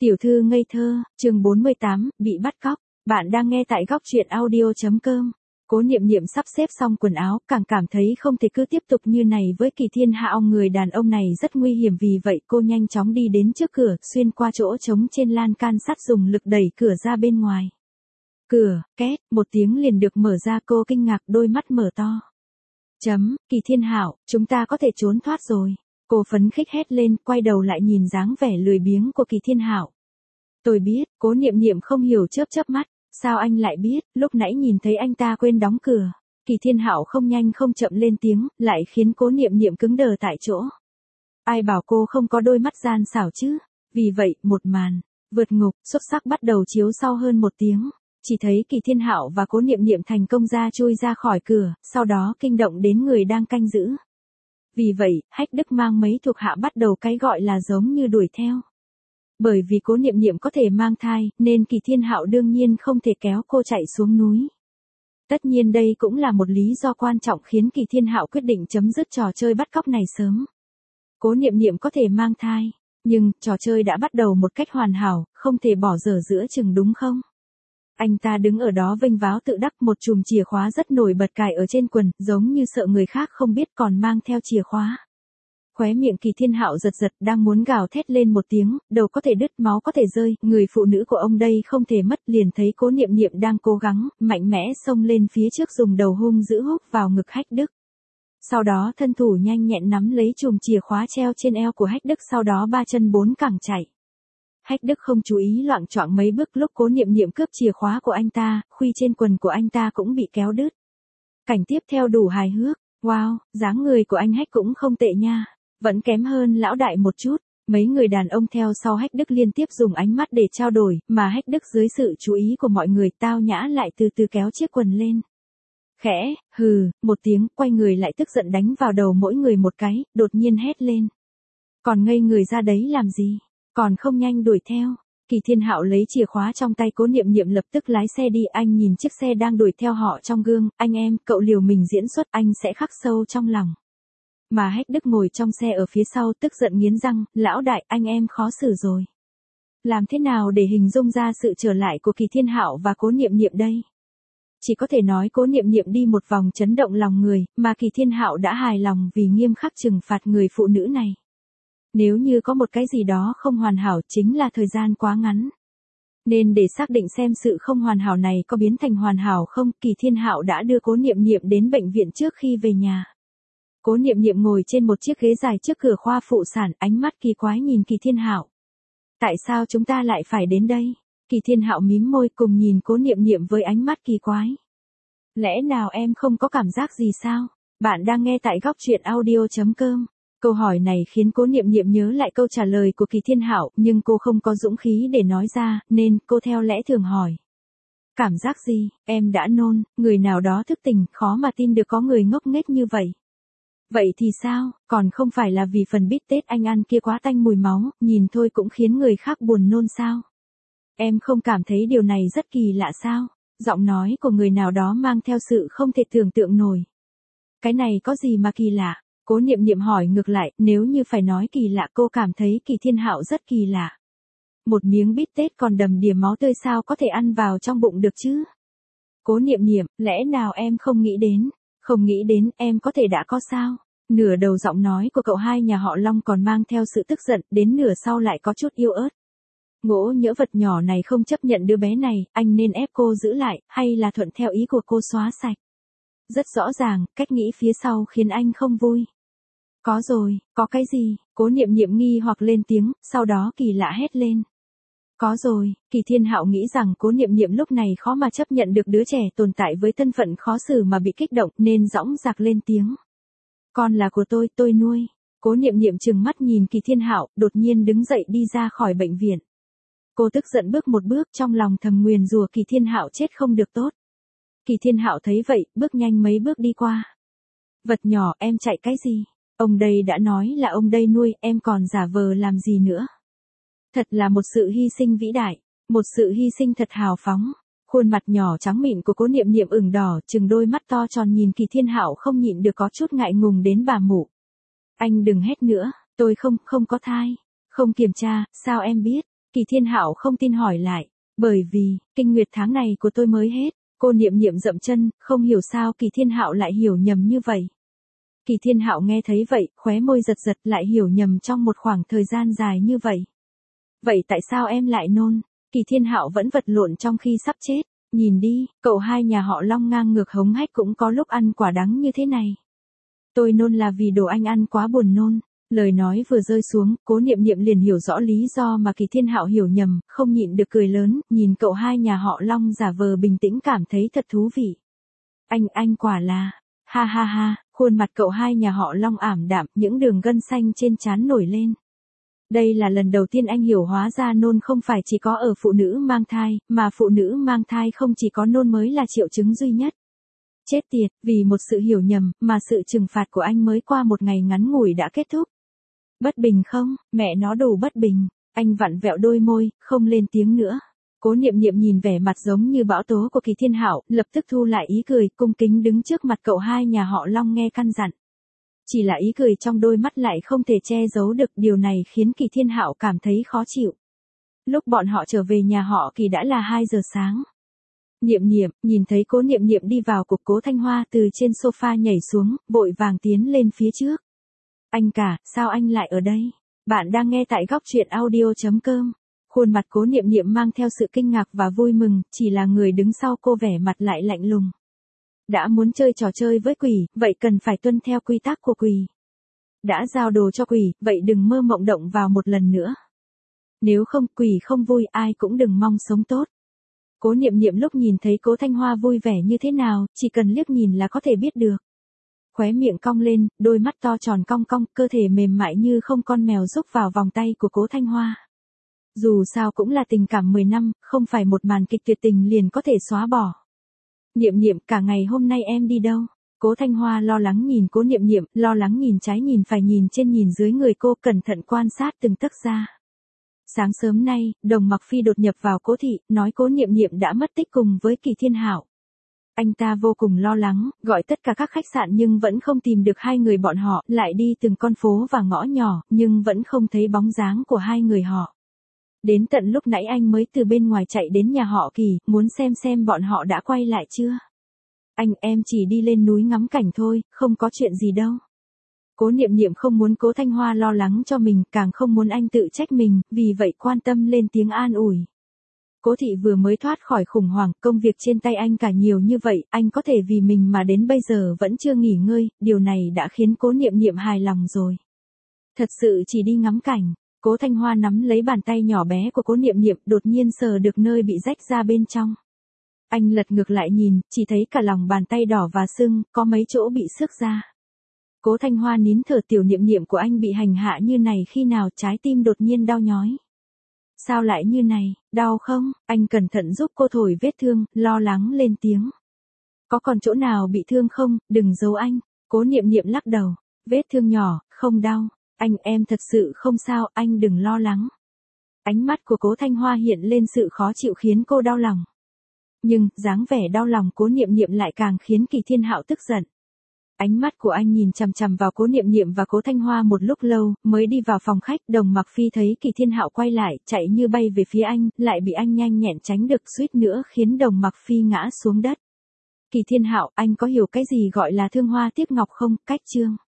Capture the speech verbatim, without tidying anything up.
Tiểu thư ngây thơ, chương bốn mươi tám, bị bắt cóc. Bạn đang nghe tại góc truyện audio.com. Cố Niệm Niệm sắp xếp xong quần áo, càng cảm thấy không thể cứ tiếp tục như này với Kỳ Thiên Hạo. Người đàn ông này rất nguy hiểm, vì vậy cô nhanh chóng đi đến trước cửa, xuyên qua chỗ trống trên lan can sắt, dùng lực đẩy cửa ra bên ngoài. Cửa, két, một tiếng liền được mở ra. Cô kinh ngạc, đôi mắt mở to. Chấm, Kỳ Thiên Hạo, chúng ta có thể trốn thoát rồi. Cô phấn khích hét lên, quay đầu lại nhìn dáng vẻ lười biếng của Kỳ Thiên Hạo. Tôi biết. Cố Niệm Niệm không hiểu chớp chớp mắt. Sao anh lại biết? Lúc nãy nhìn thấy anh ta quên đóng cửa. Kỳ Thiên Hạo không nhanh không chậm lên tiếng, lại khiến Cố Niệm Niệm cứng đờ tại chỗ. Ai bảo cô không có đôi mắt gian xảo chứ? Vì vậy, một màn vượt ngục xuất sắc bắt đầu chiếu sau hơn một tiếng. Chỉ thấy Kỳ Thiên Hạo và Cố Niệm Niệm thành công ra chui ra khỏi cửa, sau đó kinh động đến người đang canh giữ. Vì vậy, Hách Đức mang mấy thuộc hạ bắt đầu cái gọi là giống như đuổi theo. Bởi vì Cố Niệm Niệm có thể mang thai, nên Kỳ Thiên Hạo đương nhiên không thể kéo cô chạy xuống núi. Tất nhiên đây cũng là một lý do quan trọng khiến Kỳ Thiên Hạo quyết định chấm dứt trò chơi bắt cóc này sớm. Cố Niệm Niệm có thể mang thai, nhưng trò chơi đã bắt đầu một cách hoàn hảo, không thể bỏ dở giữa chừng, đúng không? Anh ta đứng ở đó vênh váo tự đắc, một chùm chìa khóa rất nổi bật cài ở trên quần, giống như sợ người khác không biết còn mang theo chìa khóa. Khóe miệng Kỳ Thiên Hạo giật giật, đang muốn gào thét lên một tiếng, đầu có thể đứt, máu có thể rơi, người phụ nữ của ông đây không thể mất. Liền thấy Cố Niệm Niệm đang cố gắng, mạnh mẽ xông lên phía trước, dùng đầu hung dữ húc vào ngực Hách Đức. Sau đó thân thủ nhanh nhẹn nắm lấy chùm chìa khóa treo trên eo của Hách Đức, sau đó ba chân bốn cẳng chạy. Hách Đức không chú ý, loạng choạng mấy bước. Lúc Cố Niệm Niệm cướp chìa khóa của anh ta, khuy trên quần của anh ta cũng bị kéo đứt. Cảnh tiếp theo đủ hài hước. Wow, dáng người của anh Hách cũng không tệ nha. Vẫn kém hơn lão đại một chút. Mấy người đàn ông theo sau Hách Đức liên tiếp dùng ánh mắt để trao đổi, mà Hách Đức dưới sự chú ý của mọi người tao nhã lại từ từ kéo chiếc quần lên. Khẽ, hừ, một tiếng, quay người lại tức giận đánh vào đầu mỗi người một cái, đột nhiên hét lên. Còn ngây người ra đấy làm gì? Còn không nhanh đuổi theo. Kỳ Thiên Hạo lấy chìa khóa trong tay Cố Niệm Niệm, lập tức lái xe đi. Anh nhìn chiếc xe đang đuổi theo họ trong gương. Anh em, cậu liều mình diễn xuất, anh sẽ khắc sâu trong lòng. Mà Hách Đức ngồi trong xe ở phía sau, tức giận nghiến răng, lão đại, anh em khó xử rồi. Làm thế nào để hình dung ra sự trở lại của Kỳ Thiên Hạo và Cố Niệm Niệm đây? Chỉ có thể nói Cố Niệm Niệm đi một vòng chấn động lòng người, mà Kỳ Thiên Hạo đã hài lòng vì nghiêm khắc trừng phạt người phụ nữ này. Nếu như có một cái gì đó không hoàn hảo, chính là thời gian quá ngắn. Nên để xác định xem sự không hoàn hảo này có biến thành hoàn hảo không, Kỳ Thiên Hạo đã đưa Cố Niệm Niệm đến bệnh viện trước khi về nhà. Cố Niệm Niệm ngồi trên một chiếc ghế dài trước cửa khoa phụ sản, ánh mắt kỳ quái nhìn Kỳ Thiên Hạo. Tại sao chúng ta lại phải đến đây? Kỳ Thiên Hạo mím môi, cùng nhìn Cố Niệm Niệm với ánh mắt kỳ quái. Lẽ nào em không có cảm giác gì sao? Bạn đang nghe tại góc truyện audio.com. Câu hỏi này khiến Cố Niệm Niệm nhớ lại câu trả lời của Kỳ Thiên Hạo, nhưng cô không có dũng khí để nói ra, nên cô theo lẽ thường hỏi. Cảm giác gì? Em đã nôn, người nào đó thức tỉnh, khó mà tin được có người ngốc nghếch như vậy. Vậy thì sao, còn không phải là vì phần bít tết anh ăn kia quá tanh mùi máu, nhìn thôi cũng khiến người khác buồn nôn sao? Em không cảm thấy điều này rất kỳ lạ sao? Giọng nói của người nào đó mang theo sự không thể tưởng tượng nổi. Cái này có gì mà kỳ lạ? Cố Niệm Niệm hỏi ngược lại, nếu như phải nói kỳ lạ, cô cảm thấy Kỳ Thiên Hạo rất kỳ lạ. Một miếng bít tết còn đầm đìa máu tươi sao có thể ăn vào trong bụng được chứ? Cố Niệm Niệm, lẽ nào em không nghĩ đến? Không nghĩ đến, em có thể đã có sao? Nửa đầu giọng nói của cậu hai nhà họ Long còn mang theo sự tức giận, đến nửa sau lại có chút yêu ớt. Ngỗ nhỡ vật nhỏ này không chấp nhận đứa bé này, anh nên ép cô giữ lại, hay là thuận theo ý của cô xóa sạch? Rất rõ ràng, cách nghĩ phía sau khiến anh không vui. Có rồi, có cái gì? Cố Niệm Niệm nghi hoặc lên tiếng, sau đó kỳ lạ hét lên. Có rồi. Kỳ Thiên Hạo nghĩ rằng Cố Niệm Niệm lúc này khó mà chấp nhận được đứa trẻ tồn tại với thân phận khó xử mà bị kích động, nên dõng dạc lên tiếng. Con là của tôi, tôi nuôi. Cố Niệm Niệm trừng mắt nhìn Kỳ Thiên Hạo, đột nhiên đứng dậy đi ra khỏi bệnh viện. Cô tức giận bước một bước, trong lòng thầm nguyền rủa Kỳ Thiên Hạo chết không được tốt. Kỳ Thiên Hạo thấy vậy, bước nhanh mấy bước đi qua. Vật nhỏ, em chạy cái gì? Ông đây đã nói là ông đây nuôi, em còn giả vờ làm gì nữa? Thật là một sự hy sinh vĩ đại, một sự hy sinh thật hào phóng. Khuôn mặt nhỏ trắng mịn của Cố Niệm Niệm ửng đỏ, trừng đôi mắt to tròn nhìn Kỳ Thiên Hạo, không nhịn được có chút ngại ngùng đến bà mụ. Anh đừng hét nữa, tôi không, không có thai. Không kiểm tra, sao em biết? Kỳ Thiên Hạo không tin hỏi lại, bởi vì, kinh nguyệt tháng này của tôi mới hết. Cô Niệm Niệm dậm chân, không hiểu sao Kỳ Thiên Hạo lại hiểu nhầm như vậy. Kỳ Thiên Hạo nghe thấy vậy, khóe môi giật giật, lại hiểu nhầm trong một khoảng thời gian dài như vậy. Vậy tại sao em lại nôn? Kỳ Thiên Hạo vẫn vật lộn trong khi sắp chết. Nhìn đi, cậu hai nhà họ Long ngang ngược hống hách cũng có lúc ăn quả đắng như thế này. Tôi nôn là vì đồ anh ăn quá buồn nôn. Lời nói vừa rơi xuống, Cố Niệm Niệm liền hiểu rõ lý do mà Kỳ Thiên Hạo hiểu nhầm, không nhịn được cười lớn, nhìn cậu hai nhà họ Long giả vờ bình tĩnh cảm thấy thật thú vị. Anh, anh quả là, ha ha ha, khuôn mặt cậu hai nhà họ Long ảm đạm, những đường gân xanh trên trán nổi lên. Đây là lần đầu tiên anh hiểu hóa ra nôn không phải chỉ có ở phụ nữ mang thai, mà phụ nữ mang thai không chỉ có nôn mới là triệu chứng duy nhất. Chết tiệt, vì một sự hiểu nhầm, mà sự trừng phạt của anh mới qua một ngày ngắn ngủi đã kết thúc. Bất bình không, mẹ nó đủ bất bình. Anh vặn vẹo đôi môi, không lên tiếng nữa. Cố Niệm Niệm nhìn vẻ mặt giống như bão tố của Kỳ Thiên Hạo, lập tức thu lại ý cười, cung kính đứng trước mặt cậu hai nhà họ Long nghe căn dặn. Chỉ là ý cười trong đôi mắt lại không thể che giấu được, điều này khiến Kỳ Thiên Hạo cảm thấy khó chịu. Lúc bọn họ trở về nhà họ Kỳ đã là hai giờ sáng. Niệm Niệm, nhìn thấy Cố Niệm Niệm đi vào cuộc, Cố Thanh Hoa từ trên sofa nhảy xuống, vội vàng tiến lên phía trước. Anh cả, sao anh lại ở đây? Bạn đang nghe tại góc truyện audio.com. Khuôn mặt Cố Niệm Niệm mang theo sự kinh ngạc và vui mừng, chỉ là người đứng sau cô vẻ mặt lại lạnh lùng. Đã muốn chơi trò chơi với quỷ, vậy cần phải tuân theo quy tắc của quỷ. Đã giao đồ cho quỷ, vậy đừng mơ mộng động vào một lần nữa. Nếu không, quỷ không vui, ai cũng đừng mong sống tốt. Cố Niệm Niệm lúc nhìn thấy Cố Thanh Hoa vui vẻ như thế nào, chỉ cần liếc nhìn là có thể biết được. Khóe miệng cong lên, đôi mắt to tròn cong cong, cơ thể mềm mại như không con mèo rúc vào vòng tay của Cố Thanh Hoa. Dù sao cũng là tình cảm mười năm, không phải một màn kịch tuyệt tình liền có thể xóa bỏ. Niệm Niệm, cả ngày hôm nay em đi đâu? Cố Thanh Hoa lo lắng nhìn Cố Niệm Niệm, lo lắng nhìn trái nhìn phải nhìn trên nhìn dưới người cô, cẩn thận quan sát từng tấc da. Sáng sớm nay, Đồng Mặc Phi đột nhập vào Cố thị, nói Cố Niệm Niệm đã mất tích cùng với Kỳ Thiên Hạo. Anh ta vô cùng lo lắng, gọi tất cả các khách sạn nhưng vẫn không tìm được hai người bọn họ, lại đi từng con phố và ngõ nhỏ, nhưng vẫn không thấy bóng dáng của hai người họ. Đến tận lúc nãy anh mới từ bên ngoài chạy đến nhà họ Kỳ, muốn xem xem bọn họ đã quay lại chưa. Anh, em chỉ đi lên núi ngắm cảnh thôi, không có chuyện gì đâu. Cố Niệm Niệm không muốn Cố Thanh Hoa lo lắng cho mình, càng không muốn anh tự trách mình, vì vậy quan tâm lên tiếng an ủi. Cố thị vừa mới thoát khỏi khủng hoảng, công việc trên tay anh cả nhiều như vậy, anh có thể vì mình mà đến bây giờ vẫn chưa nghỉ ngơi, điều này đã khiến Cố Niệm Niệm hài lòng rồi. Thật sự chỉ đi ngắm cảnh. Cố Thanh Hoa nắm lấy bàn tay nhỏ bé của Cố Niệm Niệm, đột nhiên sờ được nơi bị rách ra bên trong. Anh lật ngược lại nhìn, chỉ thấy cả lòng bàn tay đỏ và sưng, có mấy chỗ bị xước ra. Cố Thanh Hoa nín thở, tiểu Niệm Niệm của anh bị hành hạ như này khi nào, trái tim đột nhiên đau nhói. Sao lại như này, đau không? Anh cẩn thận giúp cô thổi vết thương, lo lắng lên tiếng. Có còn chỗ nào bị thương không, đừng giấu anh. Cố Niệm Niệm lắc đầu, vết thương nhỏ, không đau. Anh, em thật sự không sao, anh đừng lo lắng. Ánh mắt của Cố Thanh Hoa hiện lên sự khó chịu khiến cô đau lòng. Nhưng, dáng vẻ đau lòng Cố Niệm Niệm lại càng khiến Kỳ Thiên Hạo tức giận. Ánh mắt của anh nhìn chằm chằm vào Cố Niệm Niệm và Cố Thanh Hoa một lúc lâu, mới đi vào phòng khách. Đồng Mặc Phi thấy Kỳ Thiên Hạo quay lại, chạy như bay về phía anh, lại bị anh nhanh nhẹn tránh được, suýt nữa khiến Đồng Mặc Phi ngã xuống đất. Kỳ Thiên Hạo, anh có hiểu cái gì gọi là thương hoa tiếc ngọc không? Cách chương.